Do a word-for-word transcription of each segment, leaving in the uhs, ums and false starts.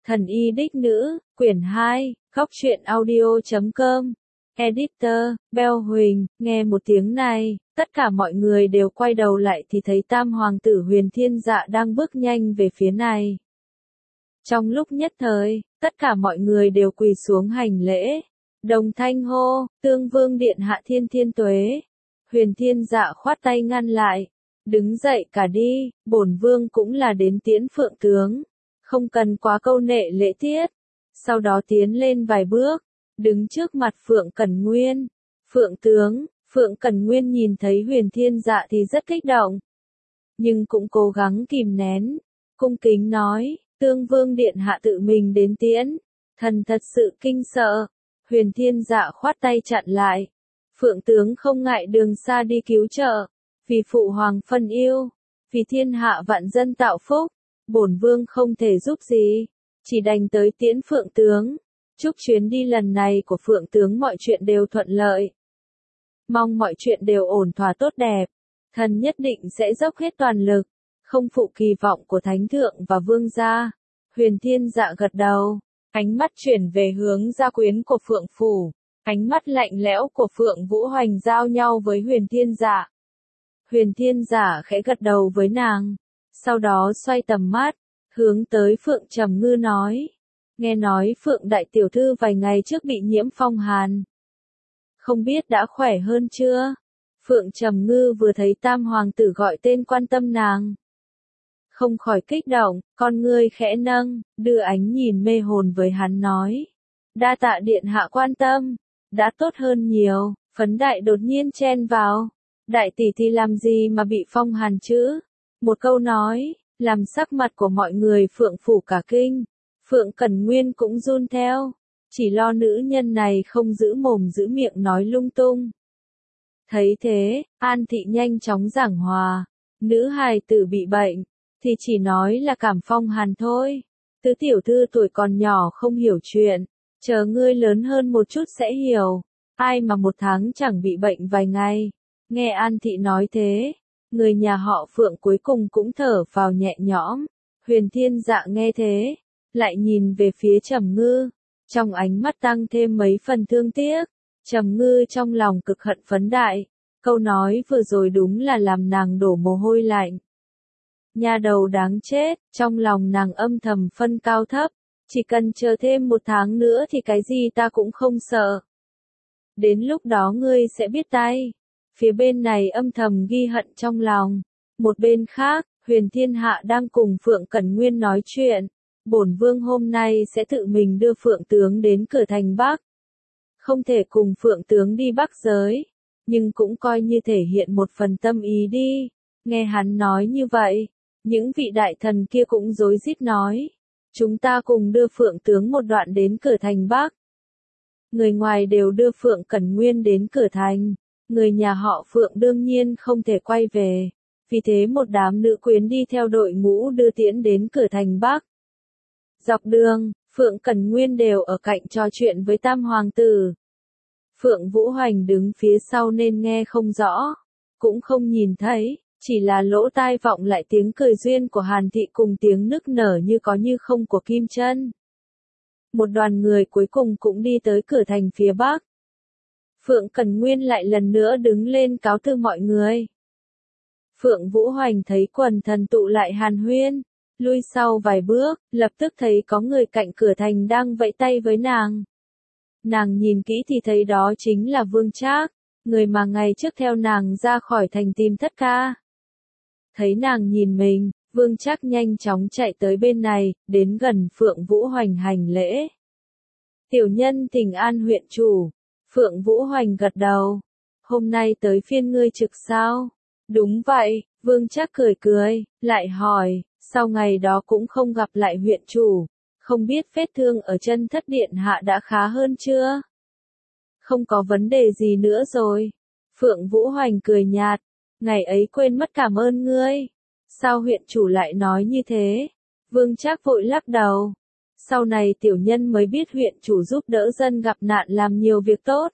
Thần y đích nữ, quyển hai, góc truyện audio chấm com. Editor, Bell Huỳnh, nghe một tiếng này, tất cả mọi người đều quay đầu lại thì thấy tam hoàng tử Huyền Thiên Dạ đang bước nhanh về phía này. Trong lúc nhất thời, tất cả mọi người đều quỳ xuống hành lễ. Đồng thanh hô, tương vương điện hạ thiên thiên tuế. Huyền Thiên Dạ khoát tay ngăn lại. Đứng dậy cả đi, bổn vương cũng là đến tiễn phượng tướng. Không cần quá câu nệ lễ tiết. Sau đó tiến lên vài bước, đứng trước mặt Phượng Cẩn Nguyên. Phượng tướng, Phượng Cẩn Nguyên nhìn thấy Huyền Thiên Dạ thì rất kích động. Nhưng cũng cố gắng kìm nén. Cung kính nói, tương vương điện hạ tự mình đến tiễn. Thần thật sự kinh sợ. Huyền Thiên Dạ khoát tay chặn lại. Phượng tướng không ngại đường xa đi cứu trợ. Vì phụ hoàng phân yêu. Vì thiên hạ vạn dân tạo phúc. Bổn vương không thể giúp gì. Chỉ đành tới tiễn Phượng tướng. Chúc chuyến đi lần này của Phượng tướng mọi chuyện đều thuận lợi. Mong mọi chuyện đều ổn thỏa tốt đẹp. Thần nhất định sẽ dốc hết toàn lực. Không phụ kỳ vọng của Thánh Thượng và Vương gia. Huyền Thiên Dạ gật đầu. Ánh mắt chuyển về hướng gia quyến của Phượng Phủ. Ánh mắt lạnh lẽo của Phượng Vũ Hoành giao nhau với Huyền Thiên Dạ. Huyền Thiên Dạ khẽ gật đầu với nàng. Sau đó xoay tầm mắt, hướng tới Phượng Trầm Ngư nói. Nghe nói Phượng Đại Tiểu Thư vài ngày trước bị nhiễm phong hàn. Không biết đã khỏe hơn chưa? Phượng Trầm Ngư vừa thấy tam hoàng tử gọi tên quan tâm nàng. Không khỏi kích động, con ngươi khẽ nâng, đưa ánh nhìn mê hồn với hắn nói. Đa tạ điện hạ quan tâm, đã tốt hơn nhiều. Phấn Đại đột nhiên chen vào. Đại tỷ thì làm gì mà bị phong hàn chứ? Một câu nói, làm sắc mặt của mọi người Phượng Phủ cả kinh. Phượng Cẩn Nguyên cũng run theo. Chỉ lo nữ nhân này không giữ mồm giữ miệng nói lung tung. Thấy thế, An Thị nhanh chóng giảng hòa. Nữ hài tử bị bệnh, thì chỉ nói là cảm phong hàn thôi. Tứ tiểu thư tuổi còn nhỏ không hiểu chuyện. Chờ ngươi lớn hơn một chút sẽ hiểu. Ai mà một tháng chẳng bị bệnh vài ngày. Nghe An Thị nói thế, người nhà họ Phượng cuối cùng cũng thở vào nhẹ nhõm. Huyền Thiên Dạ nghe thế, lại nhìn về phía Trầm Ngư, trong ánh mắt tăng thêm mấy phần thương tiếc. Trầm Ngư trong lòng cực hận Phấn Đại, câu nói vừa rồi đúng là làm nàng đổ mồ hôi lạnh. Nhà đầu đáng chết, trong lòng nàng âm thầm phân cao thấp, chỉ cần chờ thêm một tháng nữa thì cái gì ta cũng không sợ. Đến lúc đó ngươi sẽ biết tay. Phía bên này âm thầm ghi hận trong lòng. Một bên khác, Huyền Thiên Hạ đang cùng Phượng Cẩn Nguyên nói chuyện. Bổn vương hôm nay sẽ tự mình đưa Phượng tướng đến cửa thành Bắc. Không thể cùng Phượng tướng đi Bắc giới, nhưng cũng coi như thể hiện một phần tâm ý đi. Nghe hắn nói như vậy, những vị đại thần kia cũng rối rít nói. Chúng ta cùng đưa Phượng tướng một đoạn đến cửa thành Bắc. Người ngoài đều đưa Phượng Cẩn Nguyên đến cửa thành. Người nhà họ Phượng đương nhiên không thể quay về. Vì thế một đám nữ quyến đi theo đội ngũ đưa tiễn đến cửa thành Bắc. Dọc đường, Phượng Cẩn Nguyên đều ở cạnh trò chuyện với tam hoàng tử. Phượng Vũ Hoành đứng phía sau nên nghe không rõ, cũng không nhìn thấy, chỉ là lỗ tai vọng lại tiếng cười duyên của Hàn Thị cùng tiếng nức nở như có như không của Kim Chân. Một đoàn người cuối cùng cũng đi tới cửa thành phía Bắc. Phượng Cẩn Nguyên lại lần nữa đứng lên cáo từ mọi người. Phượng Vũ Hoành thấy quần thần tụ lại hàn huyên, lui sau vài bước, lập tức thấy có người cạnh cửa thành đang vẫy tay với nàng. Nàng nhìn kỹ thì thấy đó chính là Vương Trác, người mà ngày trước theo nàng ra khỏi thành tìm Thất Ca. Thấy nàng nhìn mình, Vương Trác nhanh chóng chạy tới bên này, đến gần Phượng Vũ Hoành hành lễ. Tiểu nhân thỉnh an huyện chủ. Phượng Vũ Hoành gật đầu. Hôm nay tới phiên ngươi trực sao? Đúng vậy, Vương Trác cười cười, lại hỏi, sau ngày đó cũng không gặp lại huyện chủ, không biết vết thương ở chân Thất điện hạ đã khá hơn chưa? Không có vấn đề gì nữa rồi. Phượng Vũ Hoành cười nhạt, ngày ấy quên mất cảm ơn ngươi. Sao huyện chủ lại nói như thế? Vương Trác vội lắc đầu. Sau này tiểu nhân mới biết huyện chủ giúp đỡ dân gặp nạn làm nhiều việc tốt.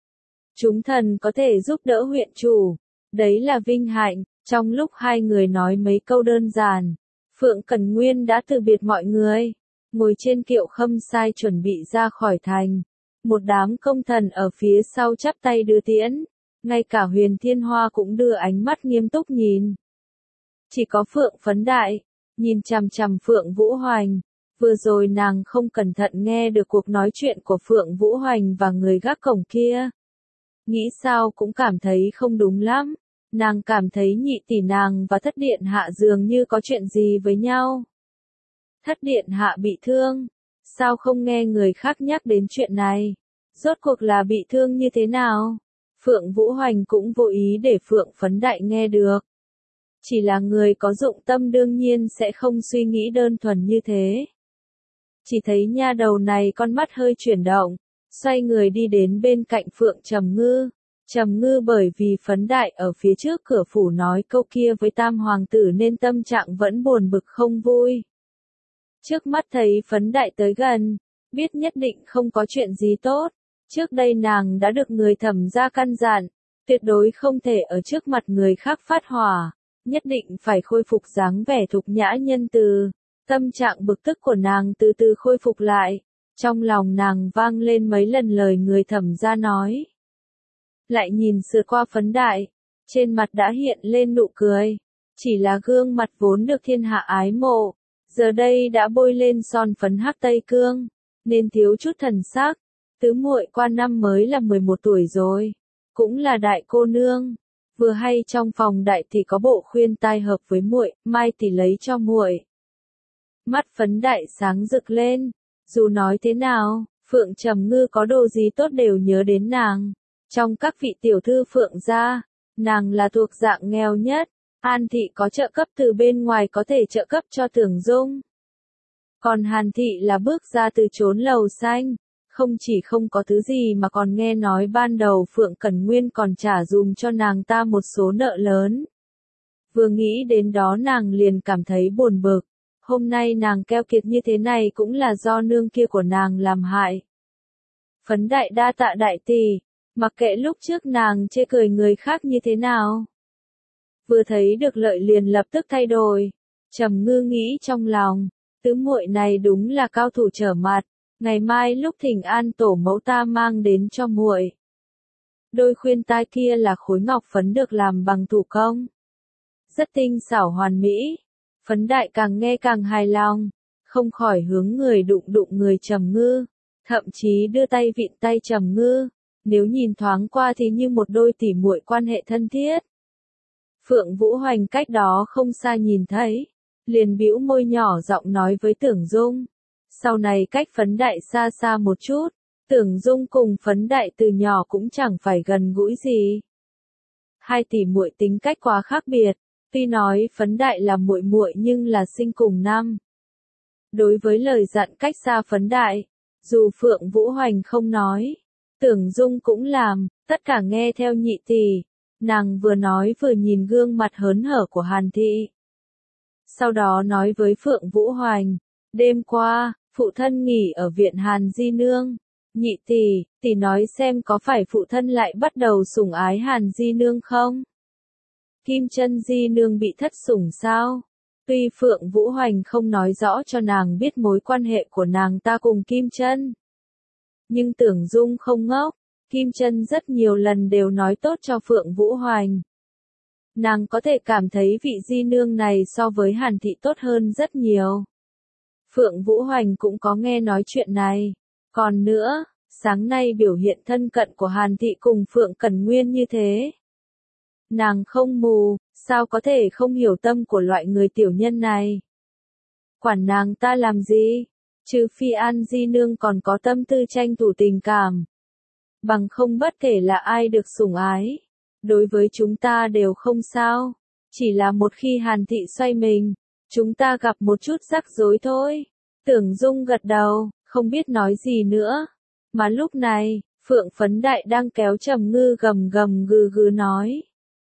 Chúng thần có thể giúp đỡ huyện chủ. Đấy là vinh hạnh. Trong lúc hai người nói mấy câu đơn giản, Phượng Cẩn Nguyên đã từ biệt mọi người. ngồi trên kiệu khâm sai chuẩn bị ra khỏi thành. Một đám công thần ở phía sau chắp tay đưa tiễn, ngay cả Huyền Thiên Hoa cũng đưa ánh mắt nghiêm túc nhìn. Chỉ có Phượng Phấn Đại, nhìn chằm chằm Phượng Vũ Hoành. Vừa rồi nàng không cẩn thận nghe được cuộc nói chuyện của Phượng Vũ Hoành và người gác cổng kia. Nghĩ sao cũng cảm thấy không đúng lắm. Nàng cảm thấy nhị tỷ nàng và thất điện hạ dường như có chuyện gì với nhau. Thất điện hạ bị thương. Sao không nghe người khác nhắc đến chuyện này? Rốt cuộc là bị thương như thế nào? Phượng Vũ Hoành cũng vô ý để Phượng Phấn Đại nghe được. Chỉ là người có dụng tâm đương nhiên sẽ không suy nghĩ đơn thuần như thế. Chỉ thấy nha đầu này con mắt hơi chuyển động, xoay người đi đến bên cạnh Phượng Trầm Ngư. Trầm Ngư bởi vì Phấn Đại ở phía trước cửa phủ nói câu kia với Tam Hoàng tử nên tâm trạng vẫn buồn bực không vui. Trước mắt thấy Phấn Đại tới gần, biết nhất định không có chuyện gì tốt. Trước đây nàng đã được người Thẩm gia căn dặn, tuyệt đối không thể ở trước mặt người khác phát hỏa, nhất định phải khôi phục dáng vẻ thục nhã nhân từ. Tâm trạng bực tức của nàng từ từ khôi phục lại, trong lòng nàng vang lên mấy lần lời người Thẩm gia nói. Lại nhìn sượt qua Phấn Đại, trên mặt đã hiện lên nụ cười, chỉ là gương mặt vốn được thiên hạ ái mộ, giờ đây đã bôi lên son phấn hắc tây cương, nên thiếu chút thần sắc. Tứ muội qua năm mới là mười một tuổi rồi, cũng là đại cô nương. Vừa hay trong phòng đại thì có bộ khuyên tai hợp với muội, mai thì lấy cho muội. Mắt Phấn Đại sáng rực lên, dù nói thế nào, Phượng Trầm Ngư có đồ gì tốt đều nhớ đến nàng. Trong các vị tiểu thư Phượng gia, nàng là thuộc dạng nghèo nhất, An thị có trợ cấp từ bên ngoài có thể trợ cấp cho Tưởng Dung. Còn Hàn thị là bước ra từ chốn lầu xanh, không chỉ không có thứ gì mà còn nghe nói ban đầu Phượng Cẩn Nguyên còn trả dùm cho nàng ta một số nợ lớn. Vừa nghĩ đến đó nàng liền cảm thấy buồn bực, hôm nay nàng keo kiệt như thế này cũng là do nương kia của nàng làm hại. Phấn Đại đa tạ đại tỷ, mặc kệ lúc trước nàng chê cười người khác như thế nào. Vừa thấy được lợi liền lập tức thay đổi. Trầm Ngư nghĩ trong lòng, tứ muội này đúng là cao thủ trở mặt, ngày mai lúc thỉnh an tổ mẫu ta mang đến cho muội. Đôi khuyên tai kia là khối ngọc phấn được làm bằng thủ công, rất tinh xảo hoàn mỹ. Phấn Đại càng nghe càng hài lòng, không khỏi hướng người đụng đụng người Trầm Ngư, thậm chí đưa tay vịn tay Trầm Ngư, nếu nhìn thoáng qua thì như một đôi tỉ muội quan hệ thân thiết. Phượng Vũ Hoành cách đó không xa nhìn thấy, liền bĩu môi nhỏ giọng nói với Tưởng Dung. Sau này cách Phấn Đại xa xa một chút, Tưởng Dung cùng Phấn Đại từ nhỏ cũng chẳng phải gần gũi gì. Hai tỷ muội tính cách quá khác biệt, tuy nói Phấn Đại là muội muội nhưng là sinh cùng năm. Đối với lời dặn cách xa Phấn Đại, dù Phượng Vũ Hoành không nói, Tưởng Dung cũng làm, tất cả nghe theo nhị tỷ. Nàng vừa nói vừa nhìn gương mặt hớn hở của Hàn thị. Sau đó nói với Phượng Vũ Hoành, đêm qua, phụ thân nghỉ ở viện Hàn Di Nương. Nhị tỷ, tỷ nói xem có phải phụ thân lại bắt đầu sủng ái Hàn Di Nương không? Kim Chân Di Nương bị thất sủng sao? Tuy Phượng Vũ Hoành không nói rõ cho nàng biết mối quan hệ của nàng ta cùng Kim Chân, nhưng Tưởng Dung không ngốc. Kim Chân rất nhiều lần đều nói tốt cho Phượng Vũ Hoành. Nàng có thể cảm thấy vị di nương này so với Hàn thị tốt hơn rất nhiều. Phượng Vũ Hoành cũng có nghe nói chuyện này. Còn nữa, sáng nay biểu hiện thân cận của Hàn thị cùng Phượng Cẩn Nguyên như thế. Nàng không mù, sao có thể không hiểu tâm của loại người tiểu nhân này. Quản nàng ta làm gì? Trừ phi An di nương còn có tâm tư tranh thủ tình cảm. Bằng không bất kể là ai được sủng ái, đối với chúng ta đều không sao, chỉ là một khi Hàn thị xoay mình, chúng ta gặp một chút rắc rối thôi. Tưởng Dung gật đầu, không biết nói gì nữa, mà lúc này, Phượng Phấn Đại đang kéo Trầm Ngư gầm gầm gừ gừ nói.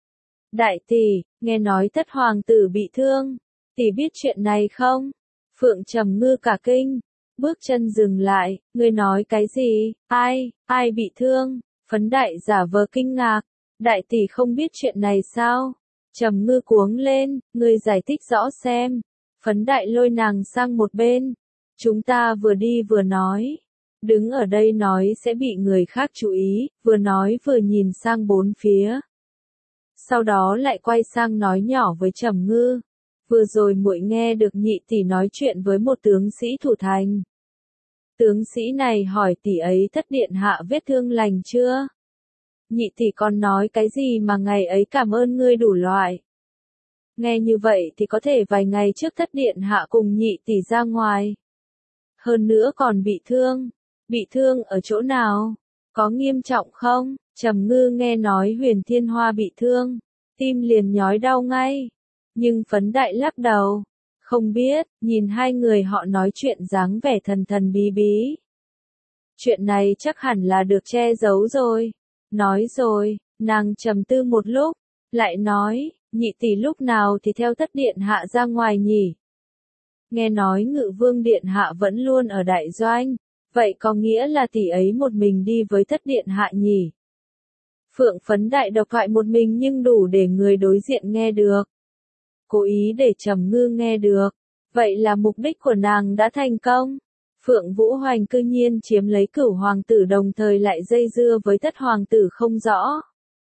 Đại tỷ, nghe nói thất hoàng tử bị thương, tỷ biết chuyện này không? Phượng Trầm Ngư cả kinh. Bước chân dừng lại, ngươi nói cái gì, ai, ai bị thương, Phấn Đại giả vờ kinh ngạc, đại tỷ không biết chuyện này sao, Trầm Ngư cuống lên, ngươi giải thích rõ xem, Phấn Đại lôi nàng sang một bên, Chúng ta vừa đi vừa nói. Đứng ở đây nói sẽ bị người khác chú ý, vừa nói vừa nhìn sang bốn phía. Sau đó lại quay sang nói nhỏ với Trầm Ngư. Vừa rồi muội nghe được nhị tỷ nói chuyện với một tướng sĩ thủ thành. Tướng sĩ này hỏi tỷ ấy thất điện hạ vết thương lành chưa? Nhị tỷ còn nói cái gì mà ngày ấy cảm ơn ngươi đủ loại. Nghe như vậy thì có thể vài ngày trước thất điện hạ cùng nhị tỷ ra ngoài. Hơn nữa còn bị thương. Bị thương ở chỗ nào? Có nghiêm trọng không? Trầm Ngư nghe nói Huyền Thiên Hoa bị thương. Tim liền nhói đau ngay. Nhưng Phấn Đại lắc đầu. Không biết, nhìn hai người họ nói chuyện dáng vẻ thần thần bí bí. Chuyện này chắc hẳn là được che giấu rồi. Nói rồi, nàng trầm tư một lúc. Lại nói, nhị tỷ lúc nào thì theo thất điện hạ ra ngoài nhỉ? Nghe nói Ngự Vương điện hạ vẫn luôn ở đại doanh. Vậy có nghĩa là tỷ ấy một mình đi với thất điện hạ nhỉ? Phượng Phấn Đại độc thoại một mình nhưng đủ để người đối diện nghe được. Cố ý để Trầm Ngư nghe được. Vậy là mục đích của nàng đã thành công. Phượng Vũ Hoành cư nhiên chiếm lấy Cửu hoàng tử đồng thời lại dây dưa với thất hoàng tử không rõ.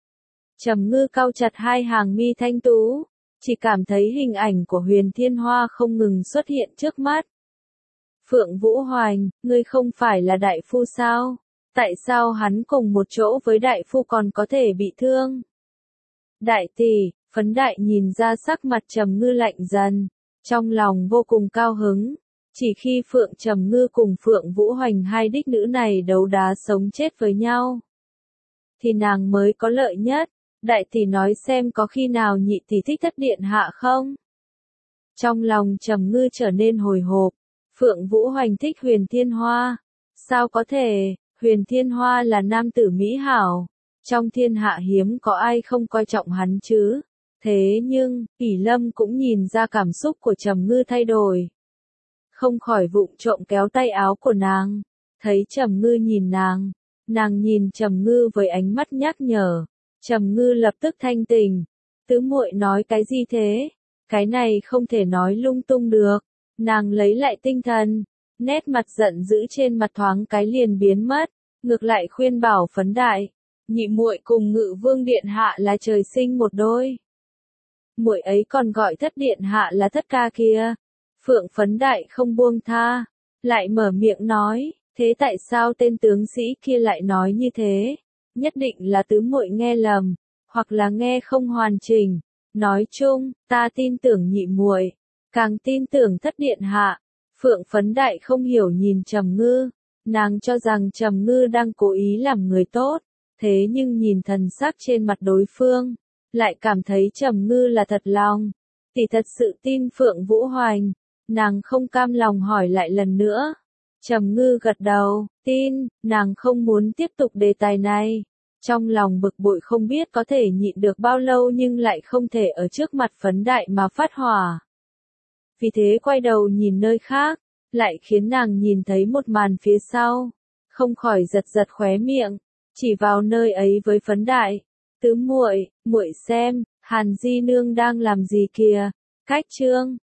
Trầm Ngư cau chặt hai hàng mi thanh tú, chỉ cảm thấy hình ảnh của Huyền Thiên Hoa không ngừng xuất hiện trước mắt. Phượng Vũ Hoành, ngươi không phải là đại phu sao? Tại sao hắn cùng một chỗ với đại phu còn có thể bị thương? Đại tỷ, Phấn Đại nhìn ra sắc mặt Trầm Ngư lạnh dần, trong lòng vô cùng cao hứng. Chỉ khi Phượng Trầm Ngư cùng Phượng Vũ Hoành hai đích nữ này đấu đá sống chết với nhau, thì nàng mới có lợi nhất. Đại tỷ nói xem có khi nào nhị tỷ thích thất điện hạ không? Trong lòng Trầm Ngư trở nên hồi hộp. Phượng Vũ Hoành thích Huyền Thiên Hoa. Sao có thể, Huyền Thiên Hoa là nam tử mỹ hảo. Trong thiên hạ hiếm có ai không coi trọng hắn chứ. Thế nhưng, Kỷ Lâm cũng nhìn ra cảm xúc của Trầm Ngư thay đổi. Không khỏi vụng trộm kéo tay áo của nàng. Thấy Trầm Ngư nhìn nàng. Nàng nhìn Trầm Ngư với ánh mắt nhắc nhở. Trầm Ngư lập tức thanh tỉnh. Tứ muội nói cái gì thế? Cái này không thể nói lung tung được. Nàng lấy lại tinh thần. Nét mặt giận dữ trên mặt thoáng cái liền biến mất. Ngược lại khuyên bảo Phấn Đại. Nhị muội cùng Ngự Vương điện hạ là trời sinh một đôi. Muội ấy còn gọi thất điện hạ là thất ca kia. Phượng Phấn Đại không buông tha. Lại mở miệng nói. Thế tại sao tên tướng sĩ kia lại nói như thế? Nhất định là tứ muội nghe lầm, hoặc là nghe không hoàn chỉnh. Nói chung, ta tin tưởng nhị muội, càng tin tưởng thất điện hạ. Phượng Phấn Đại không hiểu nhìn Trầm Ngư, nàng cho rằng Trầm Ngư đang cố ý làm người tốt, thế nhưng nhìn thần sắc trên mặt đối phương, lại cảm thấy Trầm Ngư là thật lòng. Tỷ thật sự tin Phượng Vũ Hoành, nàng không cam lòng hỏi lại lần nữa. Trầm Ngư gật đầu, tin, nàng không muốn tiếp tục đề tài này. Trong lòng bực bội không biết có thể nhịn được bao lâu nhưng lại không thể ở trước mặt Phấn Đại mà phát hỏa. Vì thế quay đầu nhìn nơi khác, lại khiến nàng nhìn thấy một màn phía sau. Không khỏi giật giật khóe miệng, chỉ vào nơi ấy với Phấn Đại. Tứ muội, muội xem, Hàn Di Nương đang làm gì kìa, cách chương.